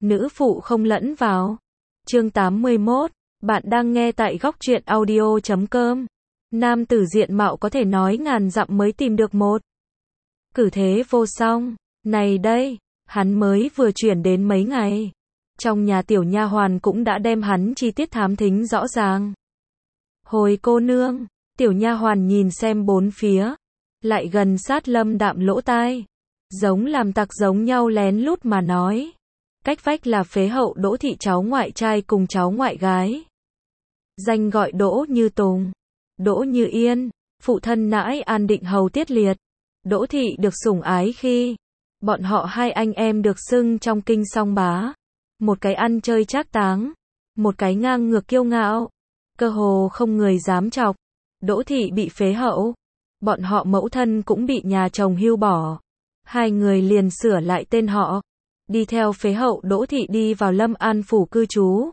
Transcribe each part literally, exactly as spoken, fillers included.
nữ phụ không lẫn vào. Chương tám mươi mốt, bạn đang nghe tại góc truyện audio chấm com. Nam tử diện mạo có thể nói ngàn dặm mới tìm được một. Cử thế vô song, này đây, hắn mới vừa chuyển đến mấy ngày. Trong nhà tiểu nha hoàn cũng đã đem hắn chi tiết thám thính rõ ràng. Hồi cô nương, tiểu nha hoàn nhìn xem bốn phía, lại gần sát Lâm Đạm lỗ tai, giống làm tặc giống nhau lén lút mà nói. Cách vách là phế hậu Đỗ thị cháu ngoại trai cùng cháu ngoại gái. Danh gọi Đỗ Như Tùng, Đỗ Như Yên, phụ thân nãi An Định hầu Tiết Liệt. Đỗ thị được sủng ái khi bọn họ hai anh em được xưng trong kinh song bá. Một cái ăn chơi trác táng, một cái ngang ngược kiêu ngạo, cơ hồ không người dám chọc. Đỗ thị bị phế hậu, bọn họ mẫu thân cũng bị nhà chồng hưu bỏ. Hai người liền sửa lại tên họ, đi theo phế hậu Đỗ thị đi vào Lâm An phủ cư trú.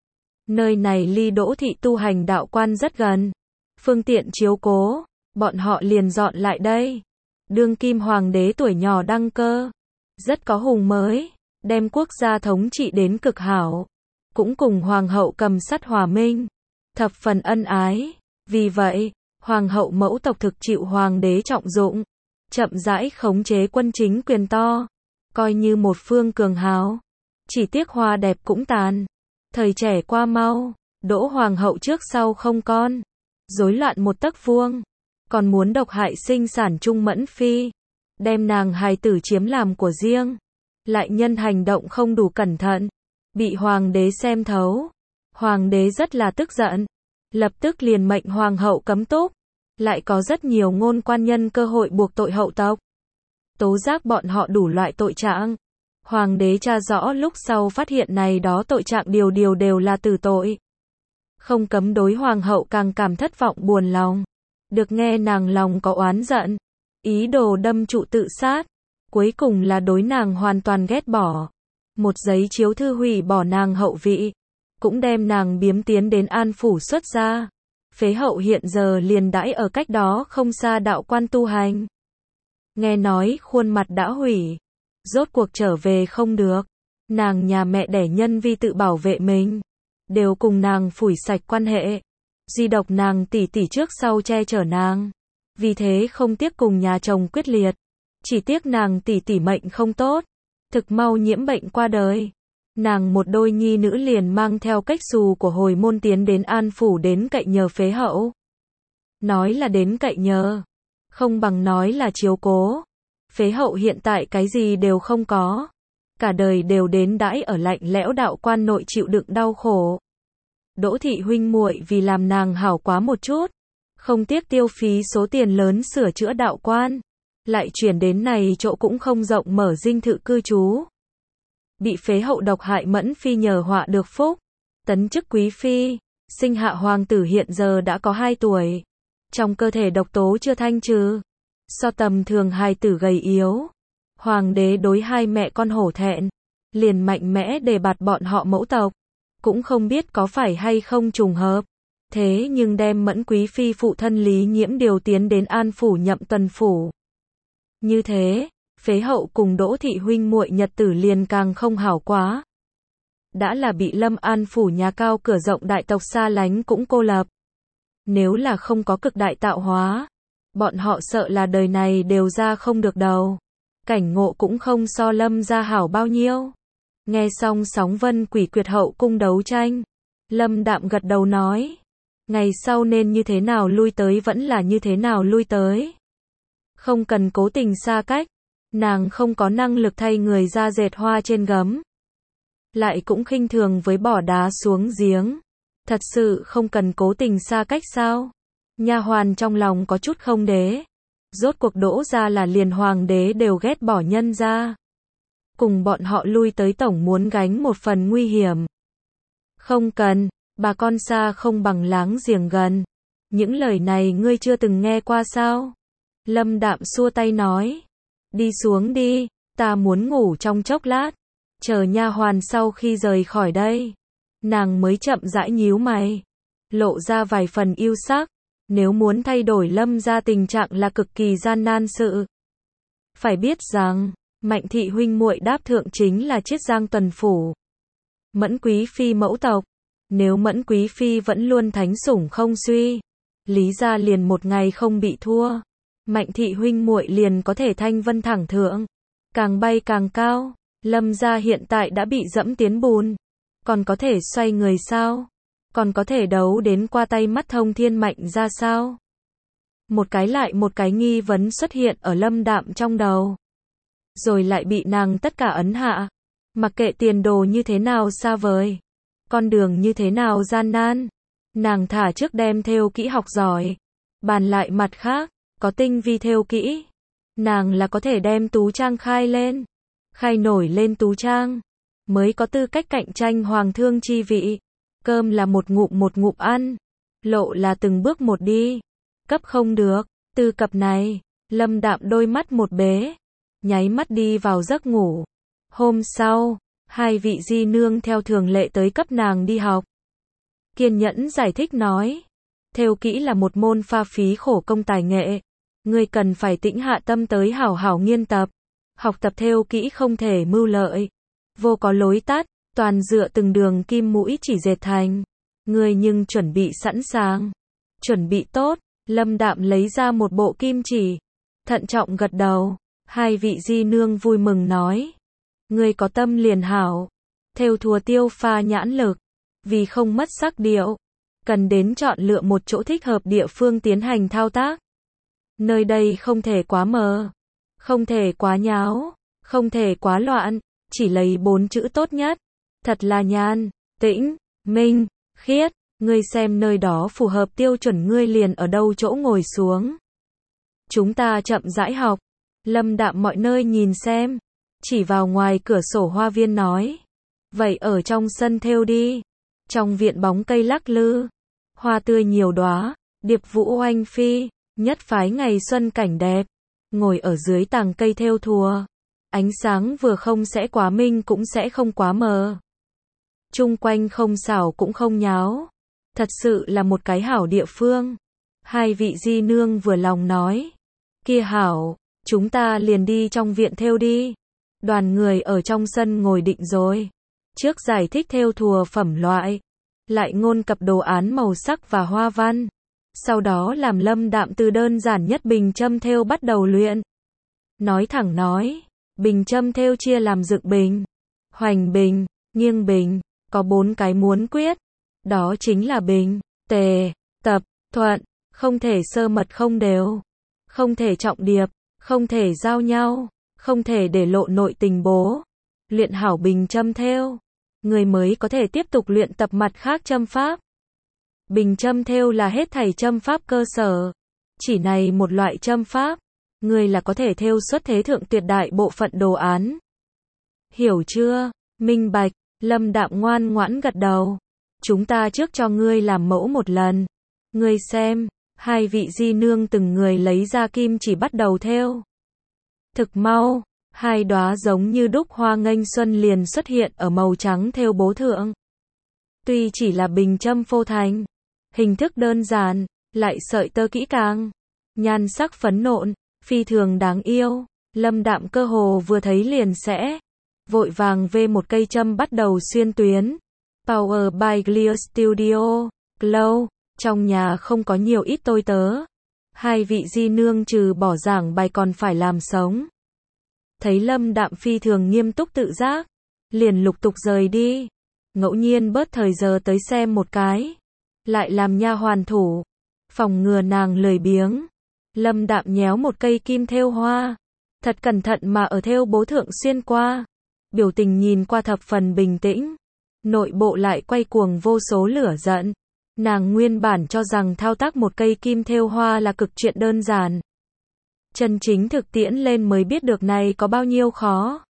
Nơi này ly Đỗ thị tu hành đạo quan rất gần, phương tiện chiếu cố, bọn họ liền dọn lại đây. Đương kim hoàng đế tuổi nhỏ đăng cơ, rất có hùng mới, đem quốc gia thống trị đến cực hảo, cũng cùng hoàng hậu cầm sắt hòa minh, thập phần ân ái. Vì vậy, hoàng hậu mẫu tộc thực chịu hoàng đế trọng dụng, chậm rãi khống chế quân chính quyền to, coi như một phương cường hào. Chỉ tiếc hoa đẹp cũng tàn, thời trẻ qua mau, Đỗ hoàng hậu trước sau không con, rối loạn một tấc vuông, còn muốn độc hại sinh sản Trung Mẫn phi, đem nàng hài tử chiếm làm của riêng, lại nhân hành động không đủ cẩn thận, bị hoàng đế xem thấu. Hoàng đế rất là tức giận, lập tức liền mệnh hoàng hậu cấm túc, lại có rất nhiều ngôn quan nhân cơ hội buộc tội hậu tộc, tố giác bọn họ đủ loại tội trạng. Hoàng đế tra rõ lúc sau phát hiện này đó tội trạng điều điều đều là tử tội, không cấm đối hoàng hậu càng cảm thất vọng buồn lòng. Được nghe nàng lòng có oán giận, ý đồ đâm trụ tự sát, cuối cùng là đối nàng hoàn toàn ghét bỏ. Một giấy chiếu thư hủy bỏ nàng hậu vị, cũng đem nàng biếm tiến đến An phủ xuất gia. Phế hậu hiện giờ liền đãi ở cách đó không xa đạo quan tu hành. Nghe nói khuôn mặt đã hủy, rốt cuộc trở về không được. Nàng nhà mẹ đẻ nhân vi tự bảo vệ mình, đều cùng nàng phủi sạch quan hệ. Duy độc nàng tỷ tỷ trước sau che chở nàng, vì thế không tiếc cùng nhà chồng quyết liệt. Chỉ tiếc nàng tỷ tỷ mệnh không tốt, thực mau nhiễm bệnh qua đời. Nàng một đôi nhi nữ liền mang theo cách xù của hồi môn tiến đến An phủ đến cậy nhờ phế hậu. Nói là đến cậy nhờ, không bằng nói là chiếu cố. Phế hậu hiện tại cái gì đều không có, cả đời đều đến đãi ở lạnh lẽo đạo quan nội chịu đựng đau khổ. Đỗ thị huynh muội vì làm nàng hảo quá một chút, không tiếc tiêu phí số tiền lớn sửa chữa đạo quan, lại chuyển đến này chỗ cũng không rộng mở dinh thự cư trú. Bị phế hậu độc hại Mẫn phi nhờ họa được phúc, tấn chức quý phi, sinh hạ hoàng tử hiện giờ đã có hai tuổi, trong cơ thể độc tố chưa thanh trừ, so tầm thường hài tử gầy yếu. Hoàng đế đối hai mẹ con hổ thẹn, liền mạnh mẽ đề bạt bọn họ mẫu tộc, cũng không biết có phải hay không trùng hợp, thế nhưng đem Mẫn quý phi phụ thân Lý Nhiễm điều tiến đến An phủ nhậm tuần phủ. Như thế, phế hậu cùng Đỗ thị huynh muội nhật tử liền càng không hảo quá. Đã là bị Lâm An phủ nhà cao cửa rộng đại tộc xa lánh cũng cô lập. Nếu là không có cực đại tạo hóa, bọn họ sợ là đời này đều ra không được đầu. Cảnh ngộ cũng không so Lâm gia hảo bao nhiêu. Nghe xong Sóng Vân Quỷ Quyệt hậu cung đấu tranh, Lâm Đạm gật đầu nói, ngày sau nên như thế nào lui tới vẫn là như thế nào lui tới. Không cần cố tình xa cách, nàng không có năng lực thay người ra dệt hoa trên gấm, lại cũng khinh thường với bỏ đá xuống giếng. Thật sự không cần cố tình xa cách sao? Nha hoàn trong lòng có chút không đế. Rốt cuộc Đỗ gia là liền hoàng đế đều ghét bỏ nhân gia, cùng bọn họ lui tới tổng muốn gánh một phần nguy hiểm. Không cần, bà con xa không bằng láng giềng gần. Những lời này ngươi chưa từng nghe qua sao? Lâm Đạm xua tay nói, đi xuống đi, ta muốn ngủ trong chốc lát. Chờ nha hoàn sau khi rời khỏi đây, nàng mới chậm rãi nhíu mày, lộ ra vài phần yêu sắc. Nếu muốn thay đổi Lâm gia tình trạng là cực kỳ gian nan sự. Phải biết rằng, Mạnh thị huynh muội đáp thượng chính là Chiết Giang tuần phủ. Mẫn quý phi mẫu tộc. Nếu Mẫn quý phi vẫn luôn thánh sủng không suy, Lý gia liền một ngày không bị thua. Mạnh thị huynh muội liền có thể thanh vân thẳng thượng, càng bay càng cao. Lâm gia hiện tại đã bị dẫm tiến bùn, còn có thể xoay người sao? Còn có thể đấu đến qua tay mắt thông thiên Mạnh gia sao? Một cái lại một cái nghi vấn xuất hiện ở Lâm Đạm trong đầu, rồi lại bị nàng tất cả ấn hạ. Mặc kệ tiền đồ như thế nào xa vời, con đường như thế nào gian nan, nàng thả trước đem thêu kỹ học giỏi, bàn lại mặt khác, có tinh vi thêu kỹ, nàng là có thể đem tú trang khai lên, khai nổi lên tú trang, mới có tư cách cạnh tranh hoàng thương chi vị. Cơm là một ngụm một ngụm ăn, lộ là từng bước một đi, cấp không được. Từ cập này, Lâm Đạm đôi mắt một bế, nháy mắt đi vào giấc ngủ. Hôm sau, hai vị di nương theo thường lệ tới cấp nàng đi học. Kiên nhẫn giải thích nói, thêu kỹ là một môn pha phí khổ công tài nghệ, ngươi cần phải tĩnh hạ tâm tới hảo hảo nghiên tập. Học tập thêu kỹ không thể mưu lợi, vô có lối tắt, toàn dựa từng đường kim mũi chỉ dệt thành. Ngươi nhưng chuẩn bị sẵn sàng, chuẩn bị tốt. Lâm Đạm lấy ra một bộ kim chỉ, thận trọng gật đầu. Hai vị di nương vui mừng nói, ngươi có tâm liền hảo. Thêu thùa tiêu pha nhãn lực, vì không mất sắc điệu, cần đến chọn lựa một chỗ thích hợp địa phương tiến hành thao tác. Nơi đây không thể quá mờ, không thể quá nháo, không thể quá loạn, chỉ lấy bốn chữ tốt nhất. Thật là nhan, tĩnh, minh, khiết. Ngươi xem nơi đó phù hợp tiêu chuẩn, ngươi liền ở đâu chỗ ngồi xuống. Chúng ta chậm rãi học. Lâm Đạm mọi nơi nhìn xem, chỉ vào ngoài cửa sổ hoa viên nói, vậy ở trong sân thêu đi. Trong viện bóng cây lắc lư, hoa tươi nhiều đóa, điệp vũ oanh phi, nhất phái ngày xuân cảnh đẹp. Ngồi ở dưới tàng cây thêu thùa, ánh sáng vừa không sẽ quá minh cũng sẽ không quá mờ, chung quanh không xảo cũng không nháo, thật sự là một cái hảo địa phương. Hai vị di nương vừa lòng nói, kia hảo, chúng ta liền đi trong viện thêu đi. Đoàn người ở trong sân ngồi định rồi, trước giải thích thêu thùa phẩm loại, lại ngôn cập đồ án màu sắc và hoa văn. Sau đó làm Lâm Đạm từ đơn giản nhất bình châm thêu bắt đầu luyện. Nói thẳng nói, bình châm thêu chia làm dựng bình, hoành bình, nghiêng bình, có bốn cái muốn quyết. Đó chính là bình, tề, tập, thuận, không thể sơ mật không đều, không thể trọng điệp, không thể giao nhau, không thể để lộ nội tình bố. Luyện hảo bình châm thêu, người mới có thể tiếp tục luyện tập mặt khác châm pháp. Bình châm thêu là hết thảy châm pháp cơ sở. Chỉ này một loại châm pháp, người là có thể thêu xuất thế thượng tuyệt đại bộ phận đồ án. Hiểu chưa? Minh bạch. Lâm Đạm ngoan ngoãn gật đầu. Chúng ta trước cho ngươi làm mẫu một lần. Ngươi xem. Hai vị di nương từng người lấy ra kim chỉ bắt đầu thêu. Thực mau, hai đóa giống như đúc hoa nghênh xuân liền xuất hiện ở màu trắng thêu bố thượng. Tuy chỉ là bình châm phô thành, hình thức đơn giản, lại sợi tơ kỹ càng, nhan sắc phấn nộn, phi thường đáng yêu. Lâm Đạm cơ hồ vừa thấy liền sẽ vội vàng vê một cây châm bắt đầu xuyên tuyến. Power by Clear Studio, Glow. Trong nhà không có nhiều ít tôi tớ, hai vị di nương trừ bỏ giảng bài còn phải làm sống. Thấy Lâm Đạm phi thường nghiêm túc tự giác, liền lục tục rời đi, ngẫu nhiên bớt thời giờ tới xem một cái, lại làm nha hoàn thủ, phòng ngừa nàng lười biếng. Lâm Đạm nhéo một cây kim thêu hoa, thật cẩn thận mà ở thêu bố thượng xuyên qua, biểu tình nhìn qua thập phần bình tĩnh, nội bộ lại quay cuồng vô số lửa giận. Nàng nguyên bản cho rằng thao tác một cây kim thêu hoa là cực chuyện đơn giản. Chân chính thực tiễn lên mới biết được này có bao nhiêu khó.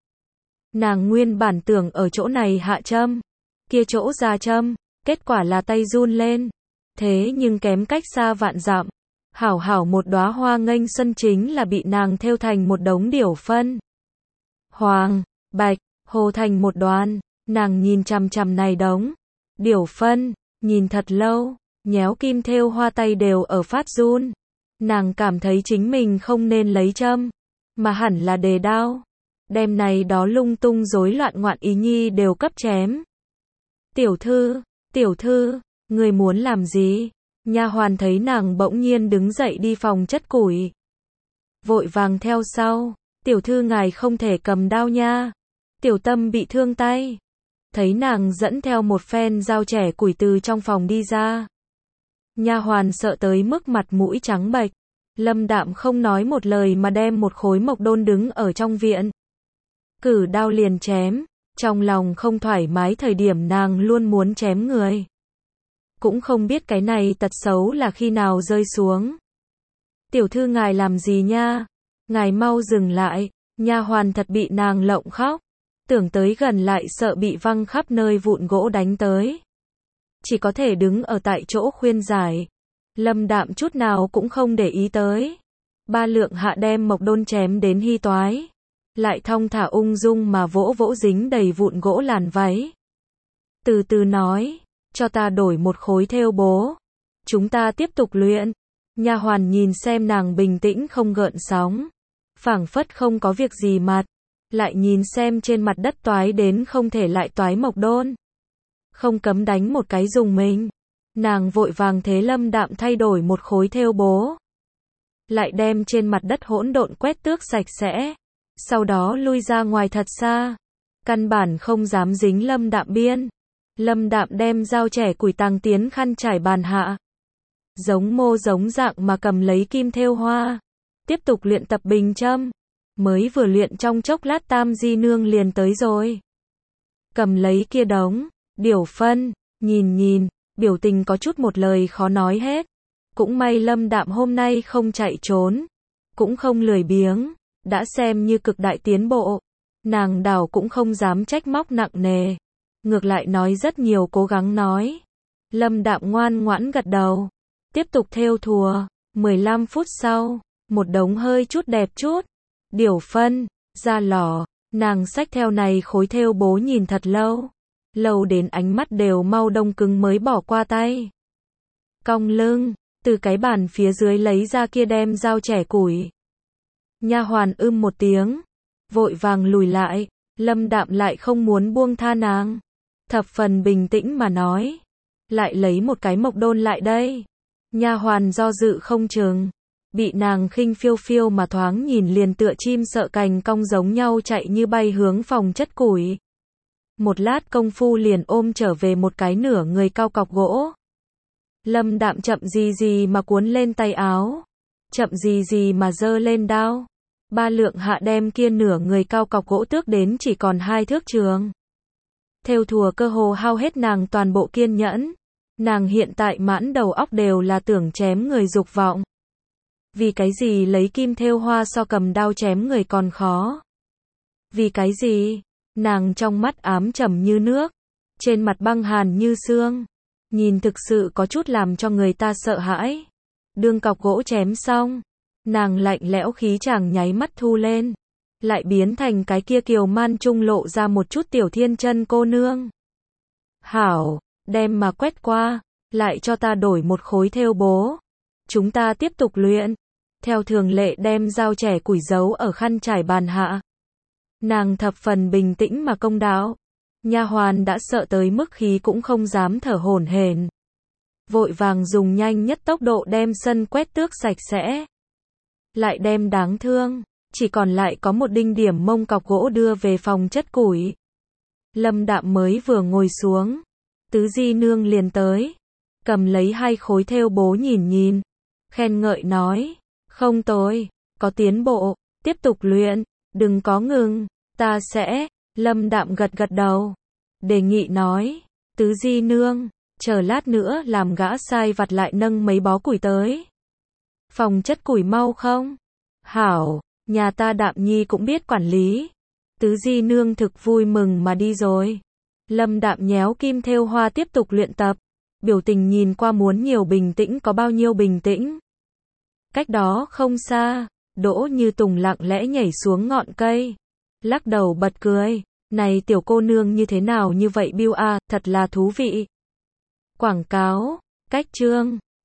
Nàng nguyên bản tưởng ở chỗ này hạ châm, kia chỗ ra châm, kết quả là tay run lên. Thế nhưng kém cách xa vạn dặm. Hảo hảo một đóa hoa nghênh xuân chính là bị nàng thêu thành một đống điểu phân. Hoàng, bạch, hồ thành một đoàn, nàng nhìn chằm chằm này đống điểu phân. Nhìn thật lâu, nhéo kim thêu hoa tay đều ở phát run. Nàng cảm thấy chính mình không nên lấy châm, mà hẳn là đề đao. đem này đó lung tung rối loạn ngoạn ý nhi đều cấp chém. Tiểu thư, tiểu thư, người muốn làm gì? Nha hoàn thấy nàng bỗng nhiên đứng dậy đi phòng chất củi. Vội vàng theo sau, tiểu thư ngài không thể cầm đao nha. Tiểu tâm bị thương tay. Thấy nàng dẫn theo một phen dao chẻ củi từ trong phòng đi ra. Nha hoàn sợ tới mức mặt mũi trắng bệch. Lâm Đạm không nói một lời mà đem một khối mộc đôn đứng ở trong viện. Cử đao liền chém, trong lòng không thoải mái thời điểm nàng luôn muốn chém người. Cũng không biết cái này tật xấu là khi nào rơi xuống. Tiểu thư ngài làm gì nha? Ngài mau dừng lại, nha hoàn thật bị nàng lộng khóc. Tưởng tới gần lại sợ bị văng khắp nơi vụn gỗ đánh tới. Chỉ có thể đứng ở tại chỗ khuyên giải. Lâm Đạm chút nào cũng không để ý tới. Ba lượng hạ đem mộc đôn chém đến hy toái. Lại thong thả ung dung mà vỗ vỗ dính đầy vụn gỗ làn váy. Từ từ nói, cho ta đổi một khối thêu bố. Chúng ta tiếp tục luyện. Nha hoàn nhìn xem nàng bình tĩnh không gợn sóng. Phảng phất không có việc gì mặt. Lại nhìn xem trên mặt đất toái đến không thể lại toái mộc đôn. Không cấm đánh một cái dùng mình. Nàng vội vàng thế Lâm Đạm thay đổi một khối thêu bố. Lại đem trên mặt đất hỗn độn quét tước sạch sẽ. Sau đó lui ra ngoài thật xa. Căn bản không dám dính Lâm Đạm biên. Lâm Đạm đem dao chẻ củi tàng tiến khăn trải bàn hạ. Giống mô giống dạng mà cầm lấy kim thêu hoa. Tiếp tục luyện tập bình châm. Mới vừa luyện trong chốc lát Tam Di Nương liền tới rồi. Cầm lấy kia đống, điểu phân, nhìn nhìn, biểu tình có chút một lời khó nói hết. Cũng may Lâm Đạm hôm nay không chạy trốn. Cũng không lười biếng. Đã xem như cực đại tiến bộ. Nàng đảo cũng không dám trách móc nặng nề. Ngược lại nói rất nhiều cố gắng nói. Lâm Đạm ngoan ngoãn gật đầu. Tiếp tục thêu thùa. mười lăm phút sau, một đống hơi chút đẹp chút. Điểu phân, ra lò. Nàng xách theo này khối thêu bố nhìn thật lâu. Lâu đến ánh mắt đều mau đông cứng mới bỏ qua tay. Cong lưng, từ cái bàn phía dưới lấy ra kia đem dao chẻ củi. Nha hoàn ưm một tiếng, vội vàng lùi lại. Lâm Đạm lại không muốn buông tha nàng. Thập phần bình tĩnh mà nói. Lại lấy một cái mộc đôn lại đây. Nha hoàn do dự không chừng. Bị nàng khinh phiêu phiêu mà thoáng nhìn liền tựa chim sợ cành cong giống nhau chạy như bay hướng phòng chất củi. Một lát công phu liền ôm trở về một cái nửa người cao cọc gỗ. Lâm Đạm chậm gì gì mà cuốn lên tay áo. Chậm gì gì mà giơ lên đao. Ba lượng hạ đem kia nửa người cao cọc gỗ tước đến chỉ còn hai thước trường. Thêu thùa cơ hồ hao hết nàng toàn bộ kiên nhẫn. Nàng hiện tại mãn đầu óc đều là tưởng chém người dục vọng. Vì cái gì lấy kim thêu hoa so cầm đao chém người còn khó? Vì cái gì? Nàng trong mắt ám trầm như nước. Trên mặt băng hàn như xương. Nhìn thực sự có chút làm cho người ta sợ hãi. Đương cọc gỗ chém xong. Nàng lạnh lẽo khí chàng nháy mắt thu lên. Lại biến thành cái kia kiều man trung lộ ra một chút tiểu thiên chân cô nương. Hảo, đem mà quét qua. Lại cho ta đổi một khối thêu bố. Chúng ta tiếp tục luyện. Theo thường lệ đem dao chẻ củi giấu ở khăn trải bàn hạ. Nàng thập phần bình tĩnh mà công đạo. Nha hoàn đã sợ tới mức khí cũng không dám thở hổn hển. Vội vàng dùng nhanh nhất tốc độ đem sân quét tước sạch sẽ. Lại đem đáng thương, chỉ còn lại có một đinh điểm mông cọc gỗ đưa về phòng chất củi. Lâm Đạm mới vừa ngồi xuống. Tứ Di Nương liền tới. Cầm lấy hai khối thêu bố nhìn nhìn. Khen ngợi nói. Không tồi, có tiến bộ, tiếp tục luyện, đừng có ngừng, ta sẽ. Lâm Đạm gật gật đầu. Đề nghị nói. Tứ Di Nương, chờ lát nữa làm gã sai vặt lại nâng mấy bó củi tới. Phòng chất củi mau không? Hảo, nhà ta Đạm Nhi cũng biết quản lý. Tứ Di Nương thực vui mừng mà đi rồi. Lâm Đạm nhéo kim thêu hoa tiếp tục luyện tập. Biểu tình nhìn qua muốn nhiều bình tĩnh có bao nhiêu bình tĩnh. Cách đó không xa, Đỗ Như Tùng lặng lẽ nhảy xuống ngọn cây. Lắc đầu bật cười. Này tiểu cô nương như thế nào như vậy biêu a, thật là thú vị. Quảng cáo, cách chương.